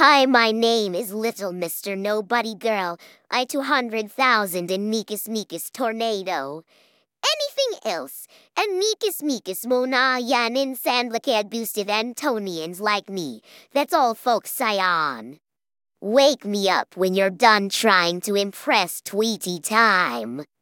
Hi, my name is Little Mr. Nobody Girl. I 200,000 in Meekus Meekus Tornado. Anything else? And Meekus Meekus Mona Yanin Sandlakad boosted Antonians like me. That's all folks say on. Wake me up when you're done trying to impress Tweety Time.